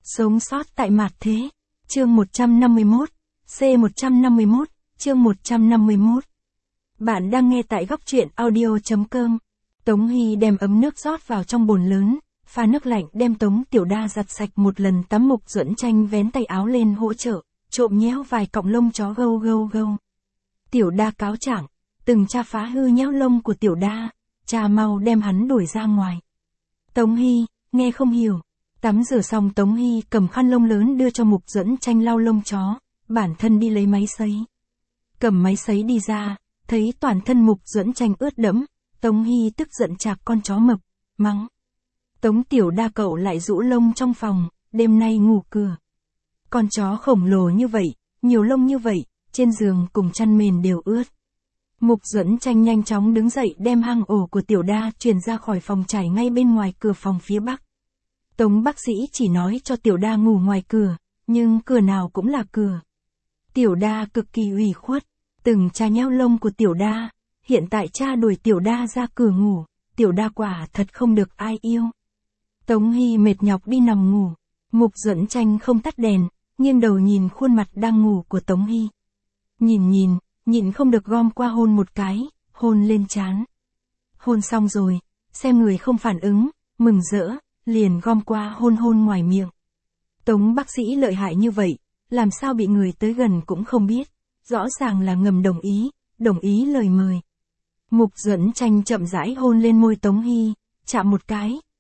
Sống sót tại mạt thế. Chương 151. C151, chương 151. Bạn đang nghe tại góc truyện audio.com. Tống Hy đem ấm nước rót vào trong bồn lớn, pha nước lạnh đem Tống Tiểu Đa giặt sạch một lần tắm. Mục Duẫn Tranh vén tay áo lên hỗ trợ, trộm nhéo vài cọng lông chó gâu gâu gâu. Tiểu Đa cáo trạng, từng cha phá hư nhéo lông của Tiểu Đa, cha mau đem hắn đuổi ra ngoài. Tống Hy, nghe không hiểu. Tắm rửa xong Tống Hy cầm khăn lông lớn đưa cho Mục Duẫn Tranh lau lông chó, bản thân đi lấy máy sấy. Cầm máy sấy đi ra, thấy toàn thân Mục Duẫn Tranh ướt đẫm, Tống Hy tức giận chạc con chó mập, mắng. Tống Tiểu Đa cậu lại rũ lông trong phòng, đêm nay ngủ cửa. Con chó khổng lồ như vậy, nhiều lông như vậy, trên giường cùng chăn mền đều ướt. Mục Duẫn Tranh nhanh chóng đứng dậy đem hang ổ của Tiểu Đa truyền ra khỏi phòng trải ngay bên ngoài cửa phòng phía bắc. Tống bác sĩ chỉ nói cho Tiểu Đa ngủ ngoài cửa, nhưng cửa nào cũng là cửa. Tiểu Đa cực kỳ ủy khuất, từng cha nhéo lông của Tiểu Đa, hiện tại cha đuổi Tiểu Đa ra cửa ngủ, Tiểu Đa quả thật không được ai yêu. Tống Hy mệt nhọc đi nằm ngủ, Mục Duẫn Tranh không tắt đèn, nghiêng đầu nhìn khuôn mặt đang ngủ của Tống Hy. Nhìn không được gom qua hôn một cái, hôn lên trán. Hôn xong rồi, xem người không phản ứng, mừng rỡ, liền gom qua hôn ngoài miệng. Tống bác sĩ lợi hại như vậy, làm sao bị người tới gần cũng không biết, rõ ràng là ngầm đồng ý lời mời. Mục Duẫn Tranh chậm rãi hôn lên môi Tống Hy, chạm một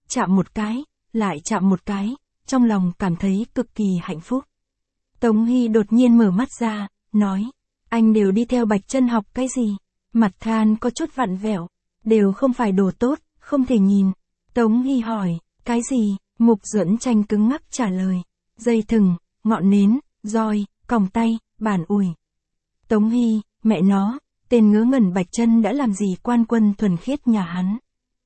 cái, lại chạm một cái, trong lòng cảm thấy cực kỳ hạnh phúc. Tống Hy đột nhiên mở mắt ra, nói, anh đều đi theo Bạch Chân học cái gì? Mặt than có chút vặn vẹo, đều không phải đồ tốt, không thể nhìn. Tống Hy hỏi, cái gì? Mục Duẫn Tranh cứng ngắc trả lời, dây thừng, ngọn nến, roi, còng tay, bàn ủi. Tống Hy, mẹ nó, tên ngớ ngẩn Bạch Chân đã làm gì quan quân thuần khiết nhà hắn?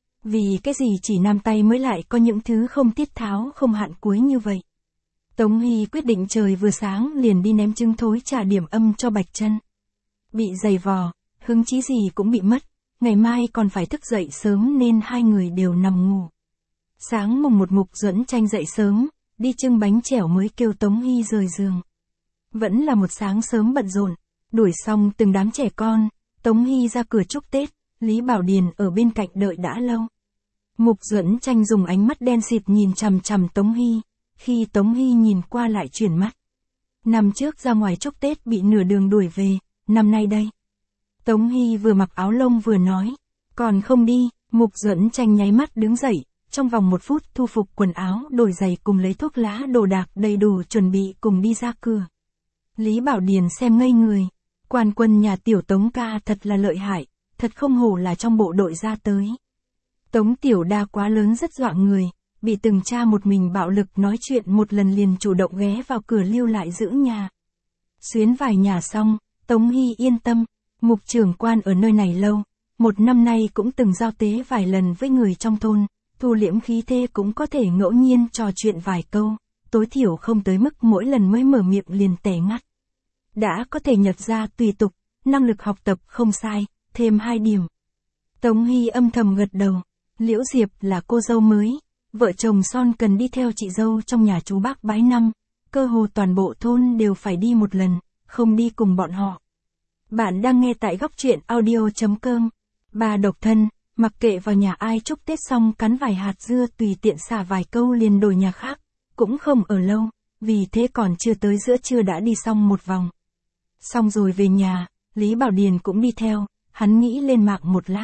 Vì cái gì chỉ nam tay mới lại có những thứ không tiết tháo không hạn cuối như vậy? Tống Hy quyết định trời vừa sáng liền đi ném trứng thối trả điểm âm cho Bạch Chân. Bị giày vò, hứng chí gì cũng bị mất, ngày mai còn phải thức dậy sớm nên hai người đều nằm ngủ. Sáng mùng 1 Mục Duẫn Tranh dậy sớm, đi trưng bánh chẻo mới kêu Tống Hy rời giường. Vẫn là một sáng sớm bận rộn, đuổi xong từng đám trẻ con, Tống Hy ra cửa chúc Tết, Lý Bảo Điền ở bên cạnh đợi đã lâu. Mục Duẫn Tranh dùng ánh mắt đen xịt nhìn chằm chằm Tống Hy, khi Tống Hy nhìn qua lại chuyển mắt. Năm trước ra ngoài chúc Tết bị nửa đường đuổi về, năm nay đây. Tống Hy vừa mặc áo lông vừa nói, còn không đi. Mục Duẫn Tranh nháy mắt đứng dậy, trong vòng 1 phút thu phục quần áo, đổi giày cùng lấy thuốc lá đồ đạc đầy đủ chuẩn bị cùng đi ra cửa. Lý Bảo Điền xem ngây người, quan quân nhà tiểu Tống ca thật là lợi hại, thật không hổ là trong bộ đội ra tới. Tống Tiểu Đa quá lớn rất dọa người, bị từng cha một mình bạo lực nói chuyện một lần liền chủ động ghé vào cửa lưu lại giữ nhà. Xuyến vài nhà xong, Tống Hy yên tâm, Mục trưởng quan ở nơi này lâu, 1 năm nay cũng từng giao tế vài lần với người trong thôn, thu liễm khí thế cũng có thể ngẫu nhiên trò chuyện vài câu, tối thiểu không tới mức mỗi lần mới mở miệng liền tẻ ngắt. Đã có thể nhận ra tùy tục, năng lực học tập không sai, thêm 2 điểm. Tống Hy âm thầm gật đầu, Liễu Diệp là cô dâu mới, vợ chồng son cần đi theo chị dâu trong nhà chú bác bái năm, cơ hồ toàn bộ thôn đều phải đi một lần, không đi cùng bọn họ. Bạn đang nghe tại góc truyện audio.com. Bà độc thân, mặc kệ vào nhà ai chúc Tết xong cắn vài hạt dưa tùy tiện xả vài câu liền đổi nhà khác, cũng không ở lâu, vì thế còn chưa tới giữa trưa đã đi xong một vòng. Xong rồi về nhà, Lý Bảo Điền cũng đi theo, hắn nghĩ lên mạng một lát.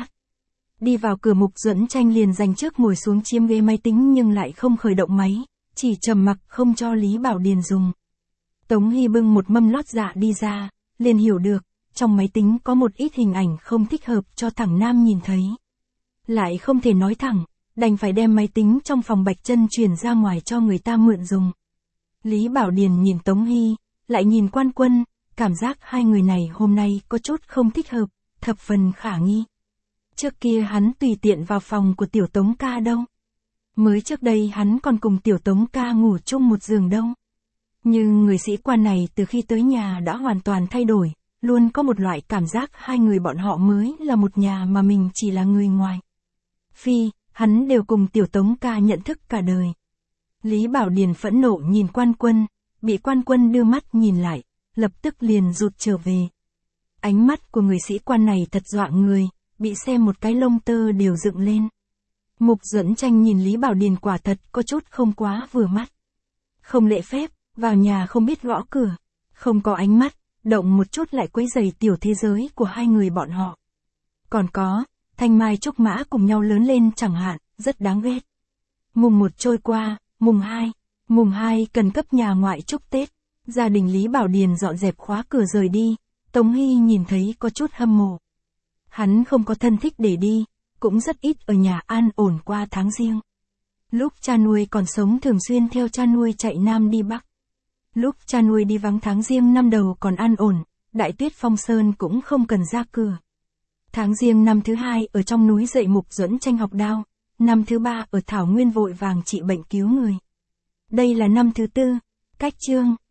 Đi vào cửa Mục Duẫn Tranh liền dành trước ngồi xuống chiếm ghế máy tính nhưng lại không khởi động máy, chỉ trầm mặc không cho Lý Bảo Điền dùng. Tống Hy bưng một mâm lót dạ đi ra, liền hiểu được, trong máy tính có một ít hình ảnh không thích hợp cho thằng Nam nhìn thấy. Lại không thể nói thẳng, đành phải đem máy tính trong phòng Bạch Chân chuyển ra ngoài cho người ta mượn dùng. Lý Bảo Điền nhìn Tống Hy, lại nhìn quan quân, cảm giác hai người này hôm nay có chút không thích hợp, thập phần khả nghi. Trước kia hắn tùy tiện vào phòng của tiểu Tống ca đâu. Mới trước đây hắn còn cùng tiểu Tống ca ngủ chung một giường đâu. Nhưng người sĩ quan này từ khi tới nhà đã hoàn toàn thay đổi, luôn có một loại cảm giác hai người bọn họ mới là một nhà mà mình chỉ là người ngoài. Phi, hắn đều cùng tiểu Tống ca nhận thức cả đời. Lý Bảo Điền phẫn nộ nhìn Quan Quân, bị Quan Quân đưa mắt nhìn lại, lập tức liền rụt trở về. Ánh mắt của người sĩ quan này thật dọa người, bị xem một cái lông tơ đều dựng lên. Mục Duẫn Tranh nhìn Lý Bảo Điền quả thật có chút không quá vừa mắt. Không lễ phép, vào nhà không biết gõ cửa, không có ánh mắt, động một chút lại quấy rầy tiểu thế giới của hai người bọn họ. Còn có, Thanh Mai Trúc Mã cùng nhau lớn lên chẳng hạn, rất đáng ghét. Mùng 1 trôi qua, mùng 2 cần cấp nhà ngoại chúc Tết, gia đình Lý Bảo Điền dọn dẹp khóa cửa rời đi, Tống Hy nhìn thấy có chút hâm mộ. Hắn không có thân thích để đi, cũng rất ít ở nhà an ổn qua tháng riêng. Lúc cha nuôi còn sống thường xuyên theo cha nuôi chạy Nam đi Bắc. Lúc cha nuôi đi vắng tháng riêng năm đầu còn an ổn, Đại Tuyết Phong Sơn cũng không cần ra cửa. Tháng riêng năm thứ 2 ở trong núi dạy Mục Duẫn Tranh học đao, năm thứ 3 ở Thảo Nguyên vội vàng trị bệnh cứu người. Đây là năm thứ 4, cách chương.